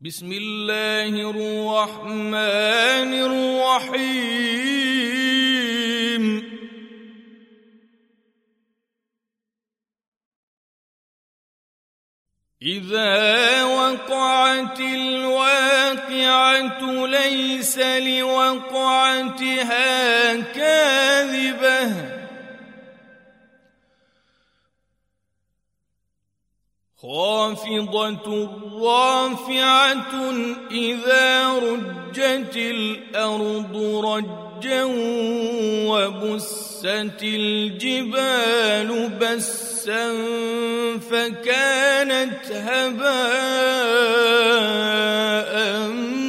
بسم الله الرحمن الرحيم إذا وقعت الواقعة ليس لوقعتها كاذبة خافضة رافعة إذا رجت الأرض رجا وبست الجبال بسا فكانت هباء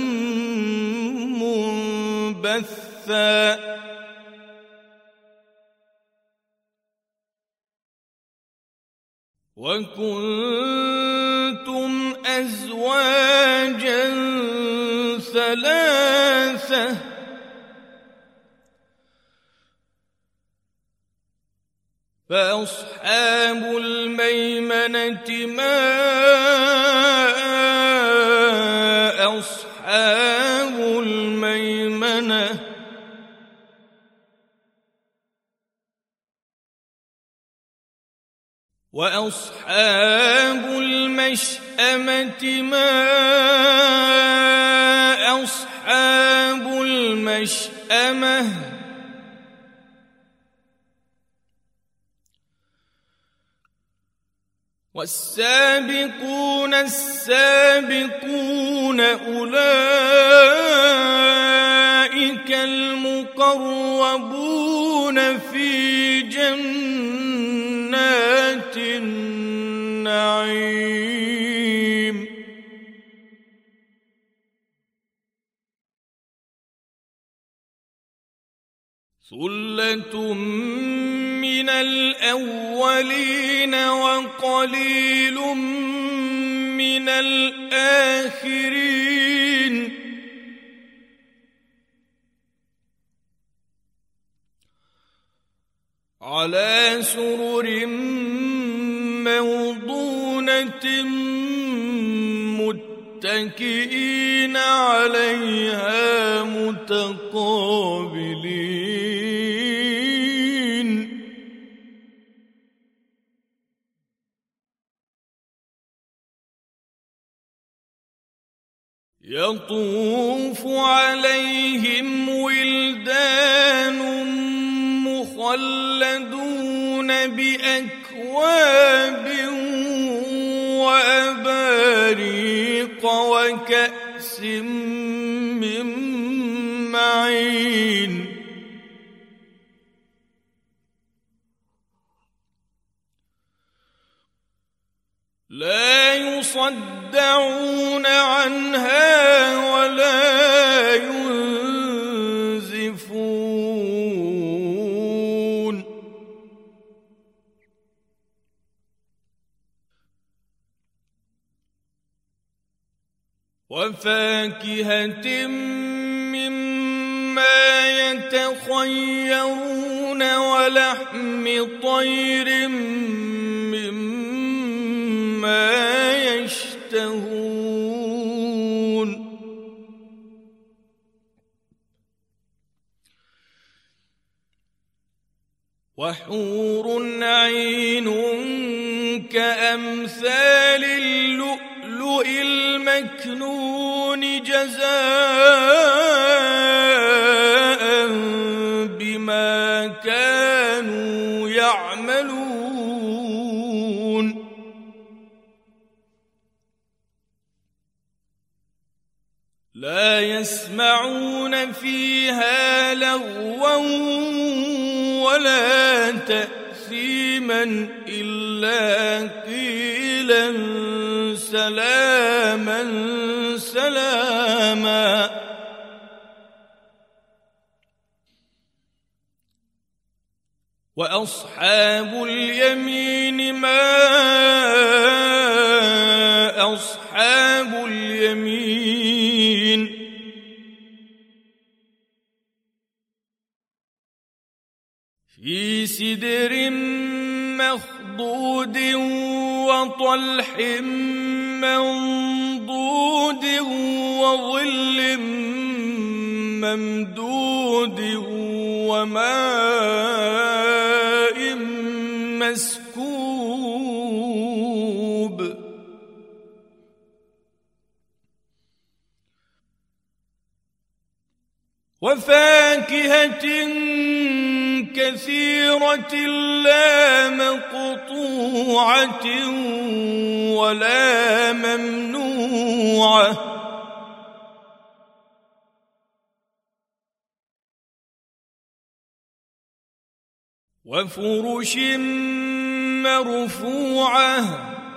منبثا وكنتم أزواجا ثلاثة فأصحاب الميمنة ما أصحاب الميمنة وأصحاب المشأمة ما أصحاب المشأمة والسابقون السابقون أولئك المقربون في جنات النعيم ثلة من الأولين وقليل من الآخرين على سرر موضونة متكئين عليها متقابلين يطوف عليهم ولدان مخلدون بأكواب وأباريق وكأس من معين لا يصدعون عنها ولا ينزفون وفاكهة مما يتخيرون ولحم طير مما يشتهون وحور عين كأمثال اللؤلؤ المكنون جزاء بما كانوا يعملون لا يسمعون فيها لغوا ولا تأثيما إلا قيلا سلاما سلاما وأصحاب اليمين ما أصحاب اليمين في سدر مخضود وطلح منضود وظل ممدود وماء مسكوب وفاكهة كثيرة لا مقطوعة ولا ممنوعة وفرش مرفوعة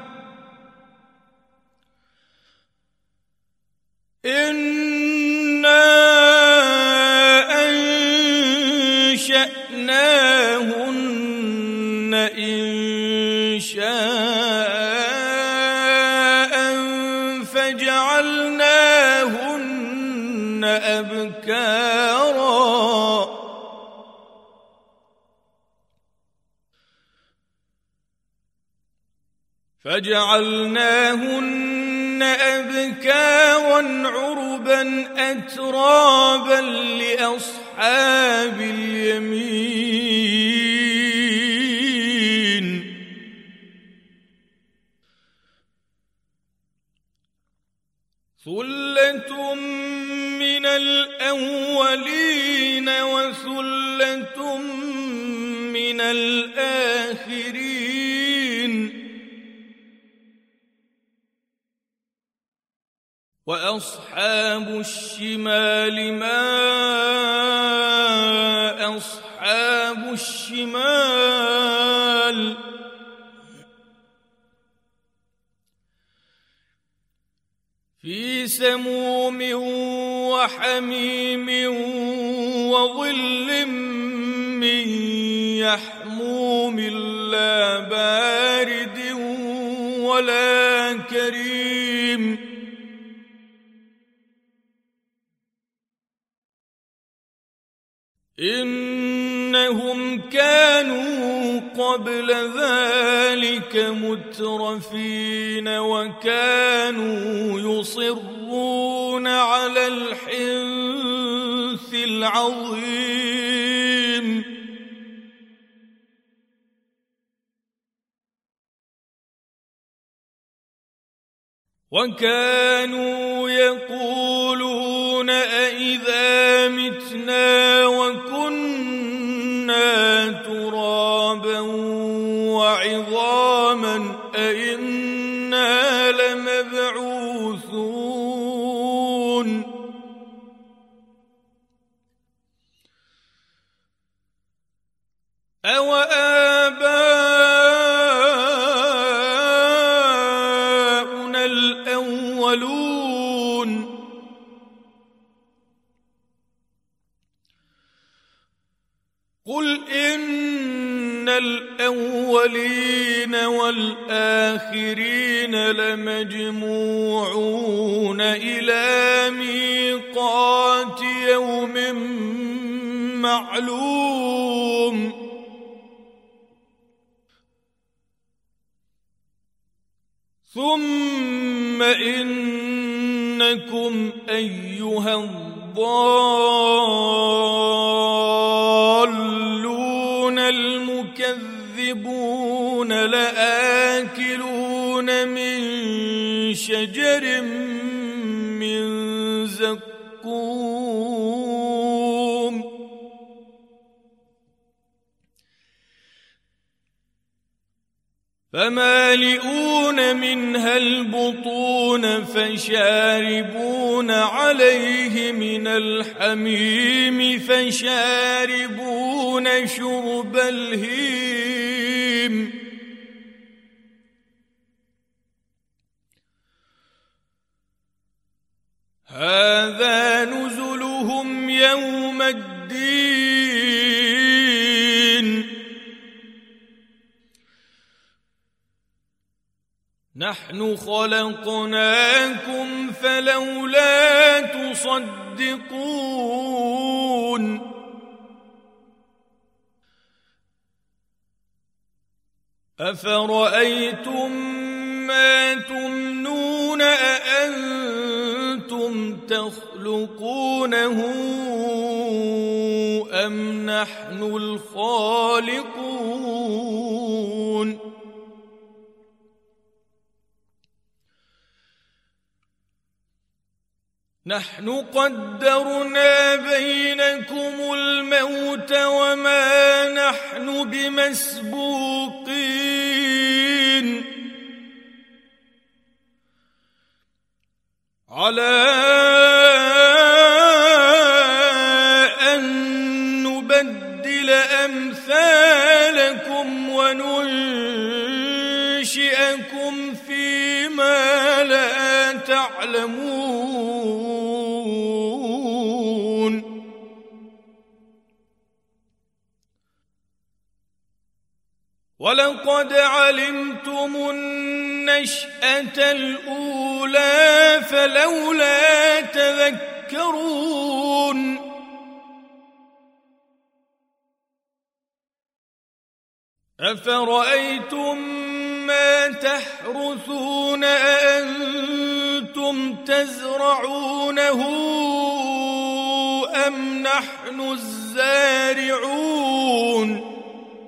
إنا أنشأناهن إنشاء فجعلناهن أبكارا عربا أترابا لأصحاب اليمين ثلة من الأولين وثلة من الآخرين وأصحاب الشمال ما أصحاب الشمال في سموم وحميم وظل من يحموم لا بارد ولا كريم إنهم كانوا قبل ذلك مترفين وكانوا يصرون على الحنث العظيم وكانوا يقولون أئذا متنا وكنا ترابا وعظاما أئنا لمبعوثون أوآباؤنا الأولون قل إن الأولين والآخرين لمجموعون إلى ميقات يوم معلوم ثم إنكم أيها الضالون المكذبون لآكلون من شجر من زقوم فمالئون منها البطون فشاربون عليه من الحميم فشاربون شرب الهيم هذا نزلهم يوم الدين نحن خلقناكم فلولا تصدقون أفرأيتم ما تمنون أأنتم تخلقونه أم نحن الخالقون نحن قدرنا بينكم الموت وما نحن بمسبوقين على أن نبدل أمثالكم وننشئكم فيما لا تعلمون ولقد علمتم النشأة الأولى فلولا تذكرون أفرأيتم ما تحرثون أأنتم تزرعونه أم نحن الزارعون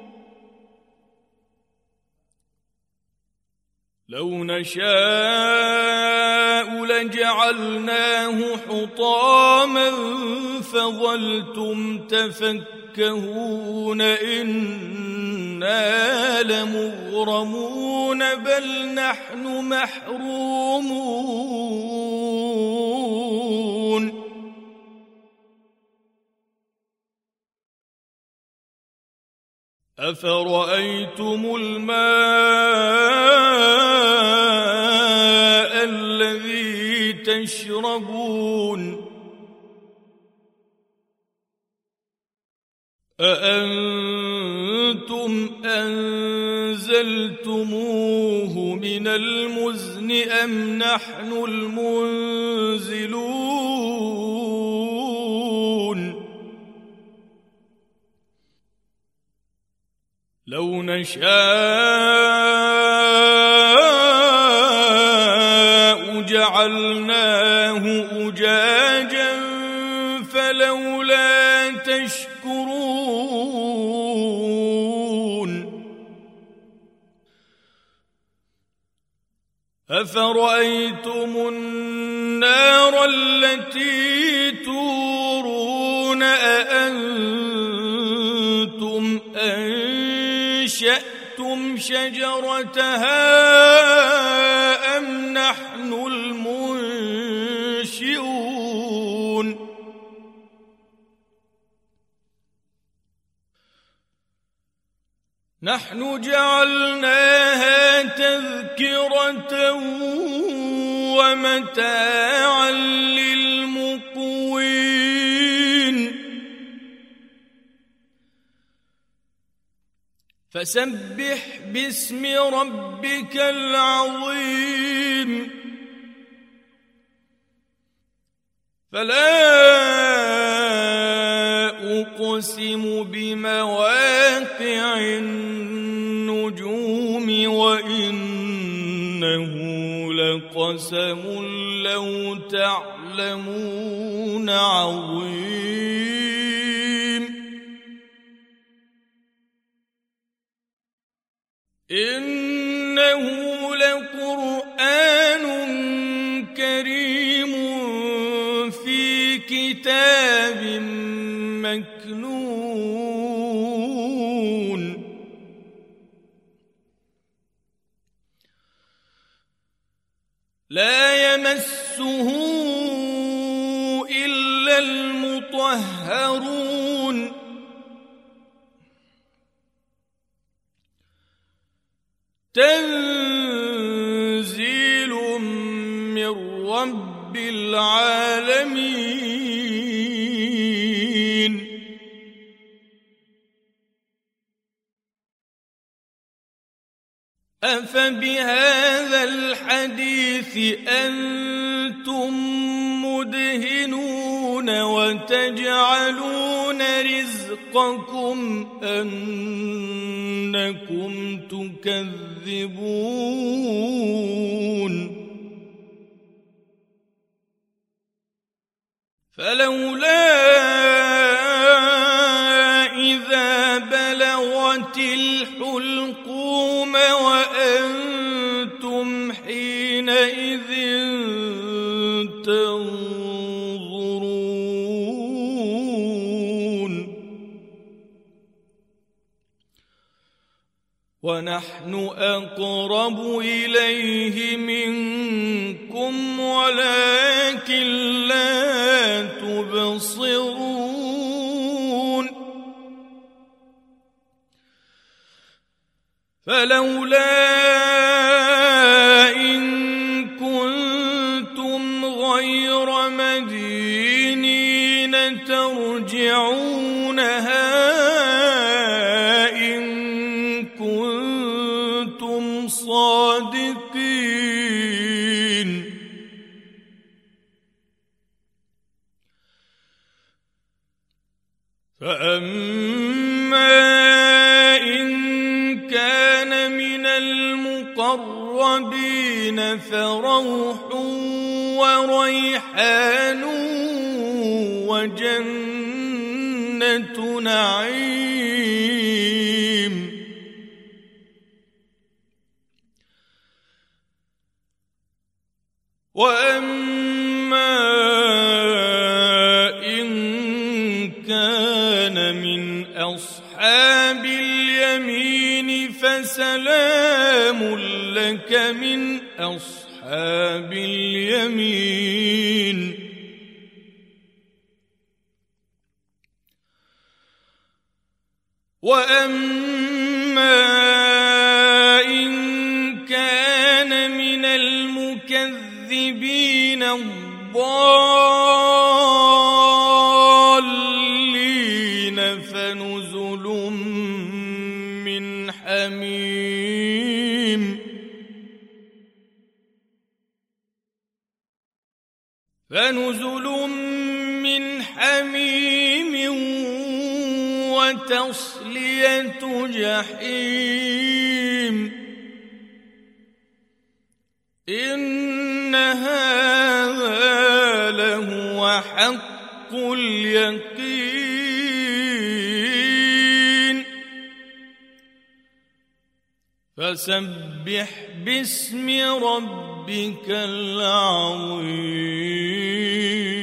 لو نشاء لجعلناه حطاما فظلتم تفكهون إنا لمغرمون بل نحن محرومون أفرأيتم الماء الذي تشربون أأنتم أنزلتموه من المزن أم نحن المنزلون لو نشاء جعلناه أجاجا فلولا تشكرون أفرأيتم النار التي تورون أأنتم أنشأتم شجرتها أم نحن المنشئون نحن جعلناها تذكرة ومتاعا للمقوين فسبح باسم ربك العظيم فلا أقسم بمواقع النجوم وإنه لقسم لو تعلمون عظيم إنه لقرآن كريم في كتاب مكنون لا يمسه إلا المطهرون تنزيل من رب العالمين أفبهذا الحديث أنتم مدهنون وتجعلون رزقكم أنكم تكذبون فلولا إذا بلغت الحلقوم وأنتم حينئذ تنظرون ونحن أقرب إليه منكم ولكن لا تبصرون فلولا إن كنتم غير مدينين ترجعونها إن كنتم صادقين فأما إن كان من المقربين فروح وريحان وجنة نعيم وأما إن كان من أصحاب اليمين فسلام لك من أصحاب اليمين وأما إن كان من المكذبين الضالين فنزل من حميم وتصلية جحيم إن هذا لهو حق اليقين فسبح باسم ربك العظيم